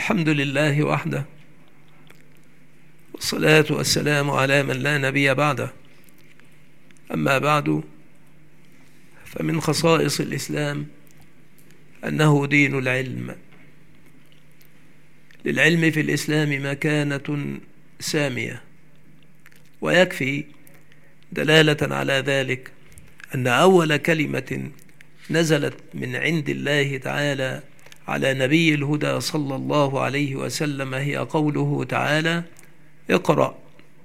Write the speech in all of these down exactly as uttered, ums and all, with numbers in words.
الحمد لله وحده، والصلاة والسلام على من لا نبي بعده. أما بعد، فمن خصائص الإسلام أنه دين العلم. للعلم في الإسلام مكانة سامية، ويكفي دلالة على ذلك أن أول كلمة نزلت من عند الله تعالى على نبي الهدى صلى الله عليه وسلم هي قوله تعالى: اقرأ.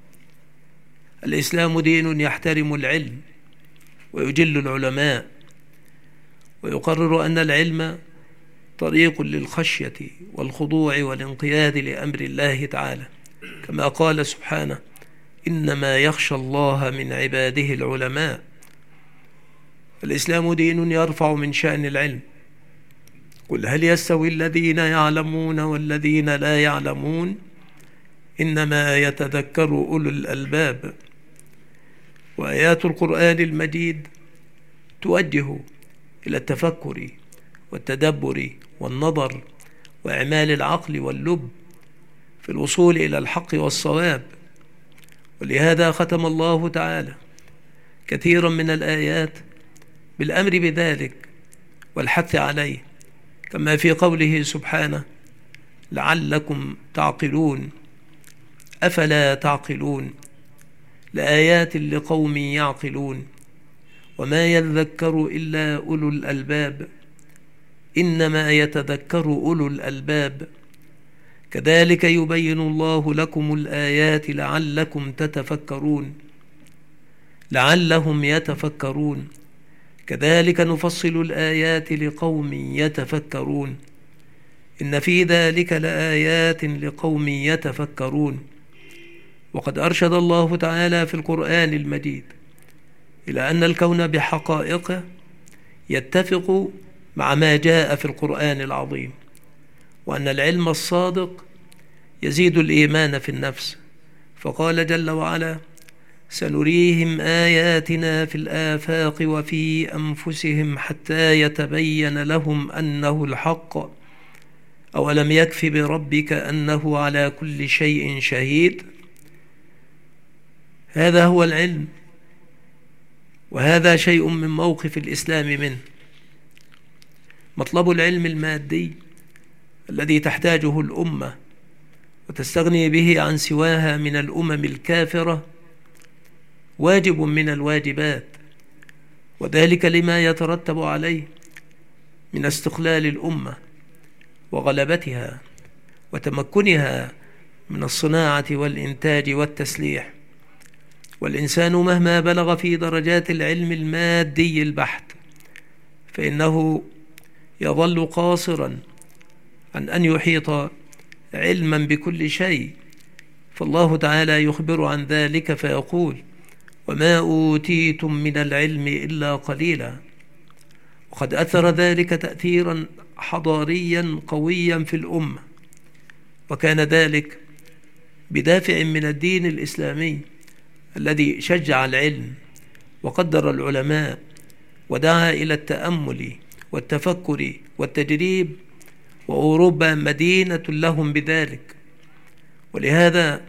الإسلام دين يحترم العلم ويجل العلماء، ويقرر أن العلم طريق للخشية والخضوع والانقياد لأمر الله تعالى، كما قال سبحانه: إنما يخشى الله من عباده العلماء. الإسلام دين يرفع من شأن العلم. قل هل يستوي الذين يعلمون والذين لا يعلمون إنما يتذكر أولو الألباب. وآيات القرآن المجيد توجه إلى التفكر والتدبر والنظر وإعمال العقل واللب في الوصول إلى الحق والصواب. ولهذا ختم الله تعالى كثيرا من الآيات بالأمر بذلك والحث عليه، كما في قوله سبحانه: لعلكم تعقلون أفلا تعقلون لآيات لقوم يعقلون وما يذكر إلا أولو الألباب إنما يتذكر أولو الألباب كذلك يبين الله لكم الآيات لعلكم تتفكرون لعلهم يتفكرون كذلك نفصل الآيات لقوم يتفكرون إن في ذلك لآيات لقوم يتفكرون. وقد أرشد الله تعالى في القرآن المجيد إلى أن الكون بحقائقه يتفق مع ما جاء في القرآن العظيم، وأن العلم الصادق يزيد الإيمان في النفس، فقال جل وعلا: سنريهم آياتنا في الآفاق وفي أنفسهم حتى يتبين لهم أنه الحق أولم يكف بربك أنه على كل شيء شهيد. هذا هو العلم، وهذا شيء من موقف الإسلام منه. مطلب العلم المادي الذي تحتاجه الأمة وتستغني به عن سواها من الأمم الكافرة واجب من الواجبات، وذلك لما يترتب عليه من استقلال الأمة وغلبتها وتمكنها من الصناعة والإنتاج والتسليح. والإنسان مهما بلغ في درجات العلم المادي البحت فإنه يظل قاصرا عن أن يحيط علما بكل شيء، فالله تعالى يخبر عن ذلك فيقول: وما أوتيتم من العلم إلا قليلا. وقد أثر ذلك تأثيرا حضاريا قويا في الأمة، وكان ذلك بدافع من الدين الإسلامي الذي شجع العلم وقدر العلماء ودعا إلى التأمل والتفكر والتجريب، وأوروبا مدينة لهم بذلك. ولهذا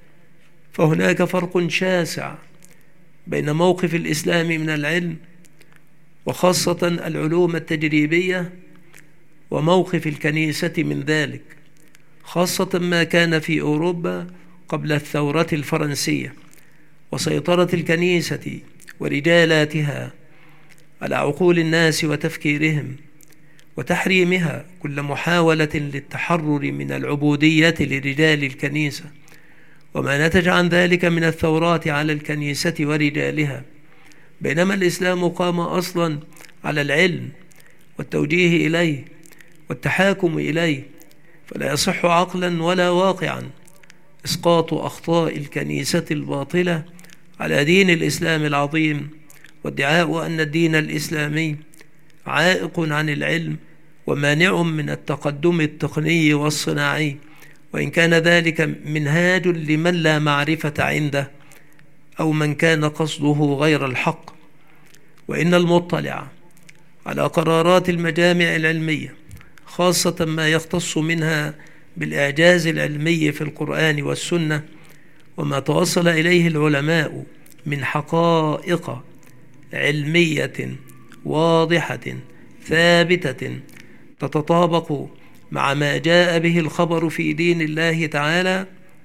فهناك فرق شاسع بين موقف الإسلام من العلم، وخاصة العلوم التجريبية، وموقف الكنيسة من ذلك، خاصة ما كان في أوروبا قبل الثورة الفرنسية وسيطرة الكنيسة ورجالاتها على عقول الناس وتفكيرهم، وتحريمها كل محاولة للتحرر من العبودية لرجال الكنيسة، وما نتج عن ذلك من الثورات على الكنيسة ورجالها. بينما الإسلام قام أصلا على العلم والتوجيه إليه والتحاكم إليه، فلا يصح عقلا ولا واقعا إسقاط أخطاء الكنيسة الباطلة على دين الإسلام العظيم، وادعاء أن الدين الإسلامي عائق عن العلم ومانع من التقدم التقني والصناعي، وإن كان ذلك منهاج لمن لا معرفة عنده أو من كان قصده غير الحق. وإن المطلع على قرارات المجامع العلمية، خاصة ما يختص منها بالإعجاز العلمي في القرآن والسنة وما توصل إليه العلماء من حقائق علمية واضحة ثابتة تتطابق مع ما جاء به الخبر في دين الله تعالى،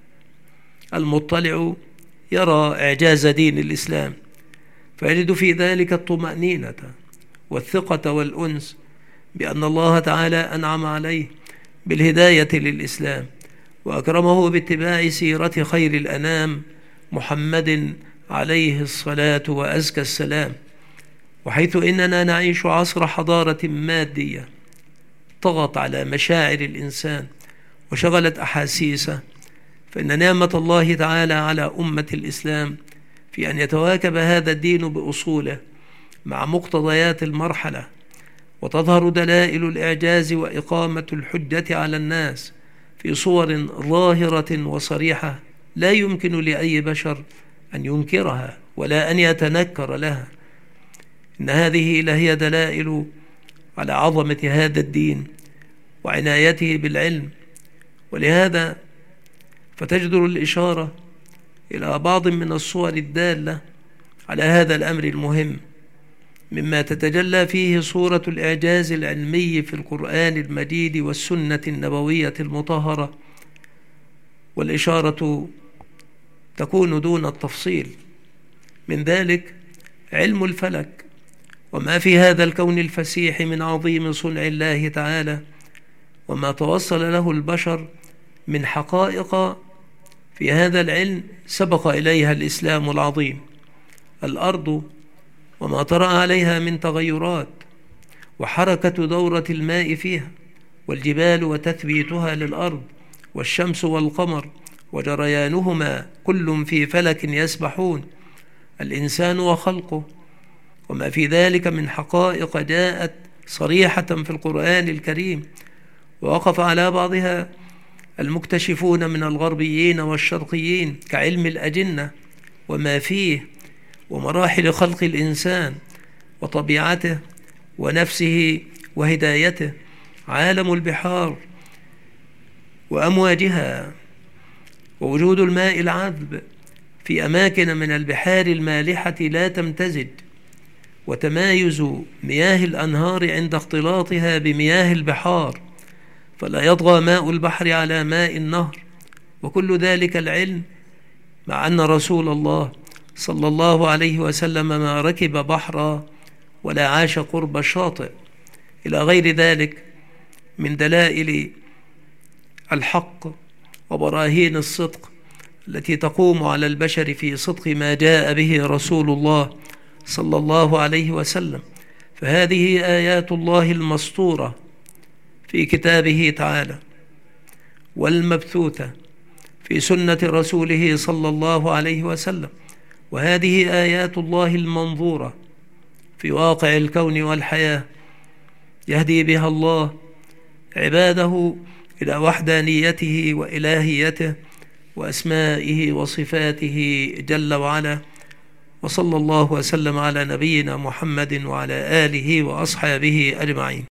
المطلع يرى إعجاز دين الإسلام فيجد في ذلك الطمأنينة والثقة والأنس بأن الله تعالى أنعم عليه بالهداية للإسلام وأكرمه باتباع سيرة خير الأنام محمد عليه الصلاة وأزكى السلام. وحيث إننا نعيش عصر حضارة مادية طغت على مشاعر الإنسان وشغلت أحاسيسه، فإن نعمة الله تعالى على أمة الإسلام في أن يتواكب هذا الدين بأصوله مع مقتضيات المرحلة، وتظهر دلائل الإعجاز وإقامة الحجة على الناس في صور ظاهرة وصريحة لا يمكن لأي بشر أن ينكرها ولا أن يتنكر لها. إن هذه لهي دلائل على عظمة هذا الدين وعنايته بالعلم. ولهذا فتجدر الإشارة إلى بعض من الصور الدالة على هذا الأمر المهم، مما تتجلى فيه صورة الإعجاز العلمي في القرآن المجيد والسنة النبوية المطهرة، والإشارة تكون دون التفصيل. من ذلك علم الفلك وما في هذا الكون الفسيح من عظيم صنع الله تعالى، وما توصل له البشر من حقائق في هذا العلم سبق إليها الإسلام العظيم. الأرض وما طرأ عليها من تغيرات، وحركة دورة الماء فيها، والجبال وتثبيتها للأرض، والشمس والقمر وجريانهما كل في فلك يسبحون، الإنسان وخلقه وما في ذلك من حقائق جاءت صريحة في القرآن الكريم، ووقف على بعضها المكتشفون من الغربيين والشرقيين كعلم الأجنة وما فيه، ومراحل خلق الإنسان وطبيعته ونفسه وهدايته، عالم البحار وأمواجها، ووجود الماء العذب في أماكن من البحار المالحة لا تمتزج، وتمايز مياه الأنهار عند اختلاطها بمياه البحار فلا يطغى ماء البحر على ماء النهر. وكل ذلك العلم مع أن رسول الله صلى الله عليه وسلم ما ركب بحرا ولا عاش قرب الشاطئ، إلى غير ذلك من دلائل الحق وبراهين الصدق التي تقوم على البشر في صدق ما جاء به رسول الله صلى الله عليه وسلم. فهذه آيات الله المسطورة في كتابه تعالى والمبثوثة في سنة رسوله صلى الله عليه وسلم، وهذه آيات الله المنظورة في واقع الكون والحياة يهدي بها الله عباده إلى وحدانيته وإلهيته وأسمائه وصفاته جل وعلا. وصلى الله وسلم على نبينا محمد وعلى آله وأصحابه أجمعين.